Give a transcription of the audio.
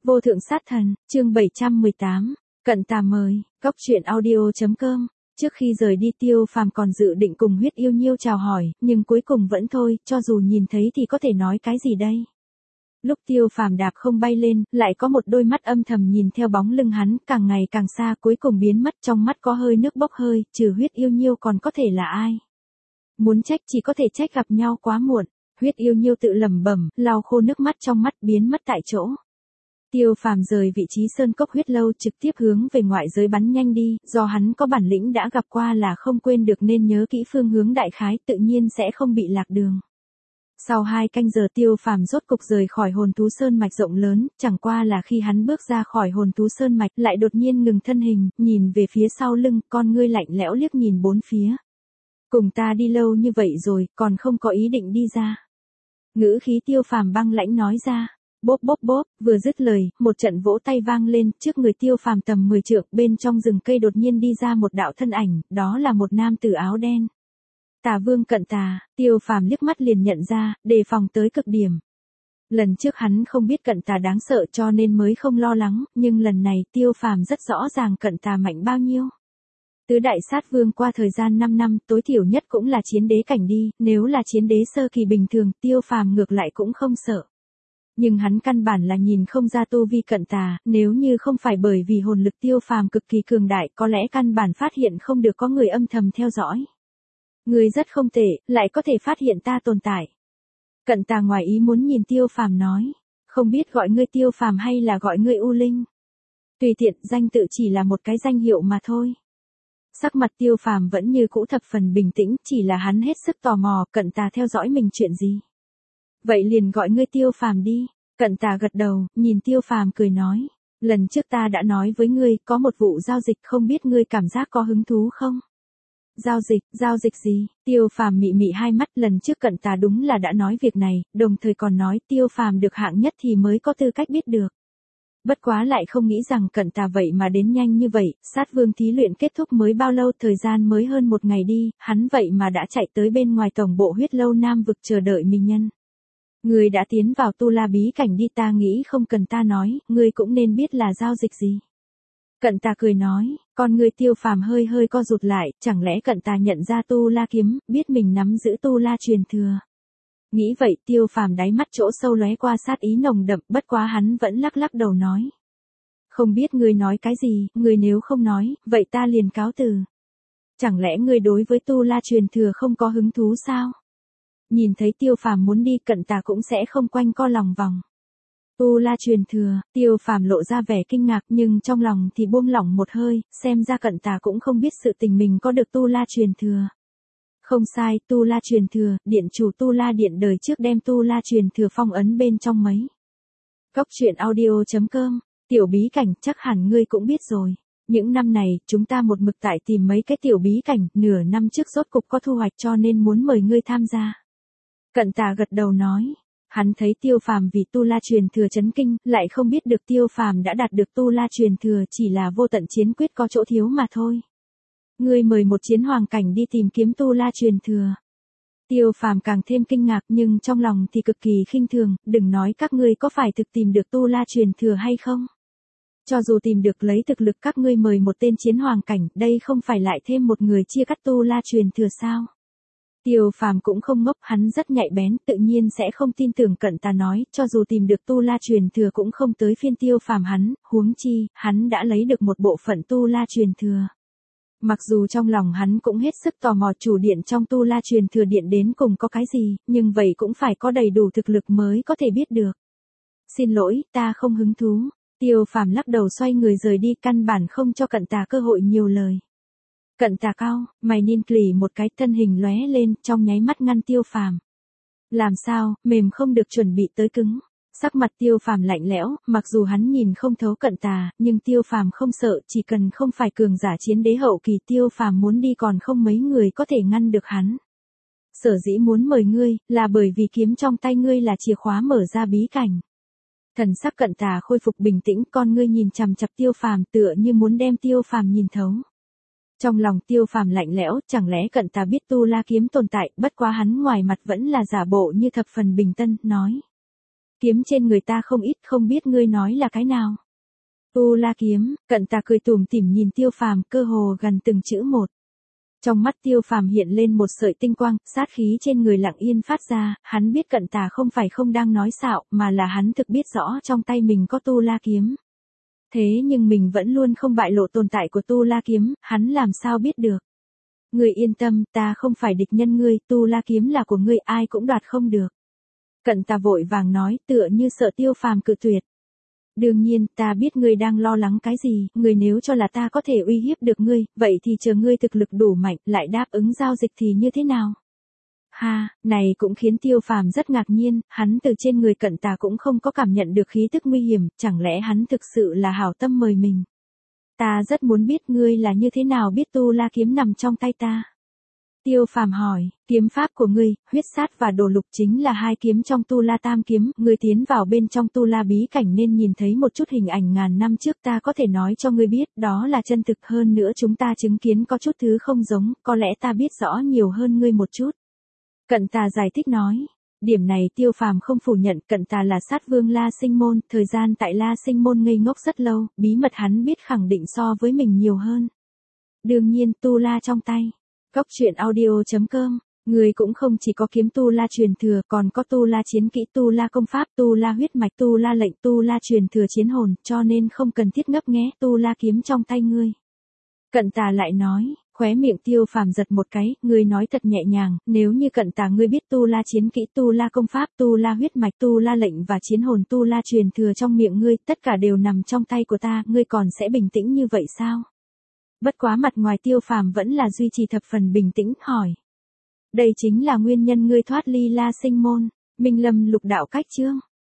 Vô thượng sát thần, chương 718, cận tà mời, góc truyện audio.com. Trước khi rời đi Tiêu Phàm còn dự định cùng Huyết Yêu Nhiêu chào hỏi, nhưng cuối cùng vẫn thôi, cho dù nhìn thấy thì có thể nói cái gì đây. Lúc Tiêu Phàm đạp không bay lên, lại có một đôi mắt âm thầm nhìn theo bóng lưng hắn, càng ngày càng xa, cuối cùng biến mất, trong mắt có hơi nước bốc hơi, trừ Huyết Yêu Nhiêu còn có thể là ai. Muốn trách chỉ có thể trách gặp nhau quá muộn. Huyết Yêu Nhiêu tự lẩm bẩm, lau khô nước mắt trong mắt, biến mất tại chỗ. Tiêu Phàm rời vị trí sơn cốc huyết lâu, trực tiếp hướng về ngoại giới bắn nhanh đi, do hắn có bản lĩnh đã gặp qua là không quên được nên nhớ kỹ phương hướng đại khái, tự nhiên sẽ không bị lạc đường. Sau 2 canh giờ Tiêu Phàm rốt cục rời khỏi Hồn Thú Sơn mạch rộng lớn, chẳng qua là khi hắn bước ra khỏi Hồn Thú Sơn mạch lại đột nhiên ngừng thân hình, nhìn về phía sau lưng, con ngươi lạnh lẽo liếc nhìn bốn phía. Cùng ta đi lâu như vậy rồi, còn không có ý định đi ra. Ngữ khí Tiêu Phàm băng lãnh nói ra. Bốp bốp bốp, vừa dứt lời, một trận vỗ tay vang lên, trước người Tiêu Phàm tầm 10 trượng, bên trong rừng cây đột nhiên đi ra một đạo thân ảnh, đó là một nam tử áo đen. Tà Vương Cận Tà, Tiêu Phàm liếc mắt liền nhận ra, đề phòng tới cực điểm. Lần trước hắn không biết Cận Tà đáng sợ cho nên mới không lo lắng, nhưng lần này Tiêu Phàm rất rõ ràng Cận Tà mạnh bao nhiêu. Tứ đại sát vương qua thời gian 5 năm, tối thiểu nhất cũng là chiến đế cảnh đi, nếu là chiến đế sơ kỳ bình thường, Tiêu Phàm ngược lại cũng không sợ. Nhưng hắn căn bản là nhìn không ra tu vi Cận Tà, nếu như không phải bởi vì hồn lực Tiêu Phàm cực kỳ cường đại, có lẽ căn bản phát hiện không được có người âm thầm theo dõi. Người rất không tệ, lại có thể phát hiện ta tồn tại. Cận Tà ngoài ý muốn nhìn Tiêu Phàm nói, không biết gọi ngươi Tiêu Phàm hay là gọi ngươi U Linh. Tùy tiện, danh tự chỉ là một cái danh hiệu mà thôi. Sắc mặt Tiêu Phàm vẫn như cũ thập phần bình tĩnh, chỉ là hắn hết sức tò mò, Cận Tà theo dõi mình chuyện gì. Vậy liền gọi ngươi Tiêu Phàm đi. Cận Tà gật đầu, nhìn Tiêu Phàm cười nói, lần trước ta đã nói với ngươi, có một vụ giao dịch, không biết ngươi cảm giác có hứng thú không? Giao dịch gì? Tiêu Phàm mị mị hai mắt, lần trước Cận Tà đúng là đã nói việc này, đồng thời còn nói Tiêu Phàm được hạng nhất thì mới có tư cách biết được. Bất quá lại không nghĩ rằng Cận Tà vậy mà đến nhanh như vậy, sát vương thí luyện kết thúc mới bao lâu, thời gian mới hơn 1 ngày đi, hắn vậy mà đã chạy tới bên ngoài tổng bộ huyết lâu Nam vực chờ đợi mình nhân. Ngươi đã tiến vào tu la bí cảnh đi, ta nghĩ không cần ta nói, ngươi cũng nên biết là giao dịch gì. Cận Tà cười nói, con ngươi Tiêu Phàm hơi hơi co rụt lại, chẳng lẽ Cận Tà nhận ra tu la kiếm, biết mình nắm giữ tu la truyền thừa. Nghĩ vậy Tiêu Phàm đáy mắt chỗ sâu lóe qua sát ý nồng đậm, bất quá hắn vẫn lắc lắc đầu nói. Không biết ngươi nói cái gì, ngươi nếu không nói, vậy ta liền cáo từ. Chẳng lẽ ngươi đối với tu la truyền thừa không có hứng thú sao? Nhìn thấy Tiêu Phàm muốn đi, Cận Tà cũng sẽ không quanh co lòng vòng. Tu la truyền thừa, Tiêu Phàm lộ ra vẻ kinh ngạc nhưng trong lòng thì buông lỏng một hơi, xem ra Cận Tà cũng không biết sự tình mình có được tu la truyền thừa. Không sai, tu la truyền thừa, điện chủ tu la điện đời trước đem tu la truyền thừa phong ấn bên trong mấy. Góc truyện audio.com, tiểu bí cảnh chắc hẳn ngươi cũng biết rồi. Những năm này, chúng ta một mực tại tìm mấy cái tiểu bí cảnh, nửa năm trước rốt cục có thu hoạch cho nên muốn mời ngươi tham gia. Cận Tà gật đầu nói, hắn thấy Tiêu Phàm vì tu la truyền thừa chấn kinh, lại không biết được Tiêu Phàm đã đạt được tu la truyền thừa, chỉ là vô tận chiến quyết có chỗ thiếu mà thôi. Ngươi mời một chiến hoàng cảnh đi tìm kiếm tu la truyền thừa. Tiêu Phàm càng thêm kinh ngạc nhưng trong lòng thì cực kỳ khinh thường, đừng nói các ngươi có phải thực tìm được tu la truyền thừa hay không. Cho dù tìm được, lấy thực lực các ngươi mời một tên chiến hoàng cảnh, đây không phải lại thêm một người chia cắt tu la truyền thừa sao? Tiêu Phàm cũng không ngốc, hắn rất nhạy bén, tự nhiên sẽ không tin tưởng Cận Tà nói, cho dù tìm được tu la truyền thừa cũng không tới phiên Tiêu Phàm hắn, huống chi, hắn đã lấy được một bộ phận tu la truyền thừa. Mặc dù trong lòng hắn cũng hết sức tò mò chủ điện trong tu la truyền thừa điện đến cùng có cái gì, nhưng vậy cũng phải có đầy đủ thực lực mới có thể biết được. Xin lỗi, ta không hứng thú. Tiêu Phàm lắc đầu xoay người rời đi, căn bản không cho Cận Tà cơ hội nhiều lời. Cận Tà cau mày ninh lì một cái, thân hình lóe lên, trong nháy mắt ngăn Tiêu Phàm. Làm sao, mềm không được chuẩn bị tới cứng. Sắc mặt Tiêu Phàm lạnh lẽo, mặc dù hắn nhìn không thấu Cận Tà, nhưng Tiêu Phàm không sợ, chỉ cần không phải cường giả chiến đế hậu kỳ, Tiêu Phàm muốn đi còn không mấy người có thể ngăn được hắn. Sở dĩ muốn mời ngươi, là bởi vì kiếm trong tay ngươi là chìa khóa mở ra bí cảnh. Thần sắc Cận Tà khôi phục bình tĩnh, con ngươi nhìn chằm chằm Tiêu Phàm tựa như muốn đem Tiêu Phàm nhìn thấu. Trong lòng Tiêu Phàm lạnh lẽo, chẳng lẽ Cận Tà biết tu la kiếm tồn tại, bất quá hắn ngoài mặt vẫn là giả bộ như thập phần bình tân, nói. Kiếm trên người ta không ít, không biết ngươi nói là cái nào. Tu La kiếm, Cận Tà cười tủm tỉm nhìn Tiêu Phàm, cơ hồ gần từng chữ một. Trong mắt Tiêu Phàm hiện lên một sợi tinh quang, sát khí trên người lặng yên phát ra, hắn biết Cận Tà không phải không đang nói xạo, mà là hắn thực biết rõ trong tay mình có Tu La kiếm. Thế nhưng mình vẫn luôn không bại lộ tồn tại của Tu La kiếm, hắn làm sao biết được. Ngươi yên tâm, ta không phải địch nhân ngươi, Tu La kiếm là của ngươi, ai cũng đoạt không được. Cận Tà vội vàng nói, tựa như sợ Tiêu Phàm cự tuyệt. Đương nhiên, ta biết ngươi đang lo lắng cái gì, ngươi nếu cho là ta có thể uy hiếp được ngươi, vậy thì chờ ngươi thực lực đủ mạnh, lại đáp ứng giao dịch thì như thế nào? Ha, này cũng khiến Tiêu Phàm rất ngạc nhiên, hắn từ trên người Cận Tà cũng không có cảm nhận được khí tức nguy hiểm, chẳng lẽ hắn thực sự là hảo tâm mời mình? Ta rất muốn biết ngươi là như thế nào biết Tu La kiếm nằm trong tay ta. Tiêu Phàm hỏi, kiếm pháp của ngươi, huyết sát và đồ lục chính là hai kiếm trong Tu La tam kiếm, ngươi tiến vào bên trong Tu La bí cảnh nên nhìn thấy một chút hình ảnh ngàn năm trước, ta có thể nói cho ngươi biết, đó là chân thực, hơn nữa chúng ta chứng kiến có chút thứ không giống, có lẽ ta biết rõ nhiều hơn ngươi một chút. Cận Tà giải thích nói. Điểm này Tiêu Phàm không phủ nhận, Cận Tà là sát vương La Sinh Môn, thời gian tại La Sinh Môn ngây ngốc rất lâu, bí mật hắn biết khẳng định so với mình nhiều hơn. Đương nhiên, Tu La trong tay. Góc truyện audio.com, người cũng không chỉ có kiếm Tu La truyền thừa, còn có Tu La chiến kỹ, Tu La công pháp, Tu La huyết mạch, Tu La lệnh, Tu La truyền thừa chiến hồn, cho nên không cần thiết ngấp nghé, Tu La kiếm trong tay ngươi. Cận Tà lại nói, khóe miệng Tiêu Phàm giật một cái, ngươi nói thật nhẹ nhàng, nếu như Cận Tà ngươi biết Tu La chiến kỹ, Tu La công pháp, Tu La huyết mạch, Tu La lệnh và chiến hồn, Tu La truyền thừa trong miệng ngươi, tất cả đều nằm trong tay của ta, ngươi còn sẽ bình tĩnh như vậy sao? Bất quá mặt ngoài Tiêu Phàm vẫn là duy trì thập phần bình tĩnh, hỏi. Đây chính là nguyên nhân ngươi thoát ly La Sinh Môn, Minh Lâm lục đạo cách chương.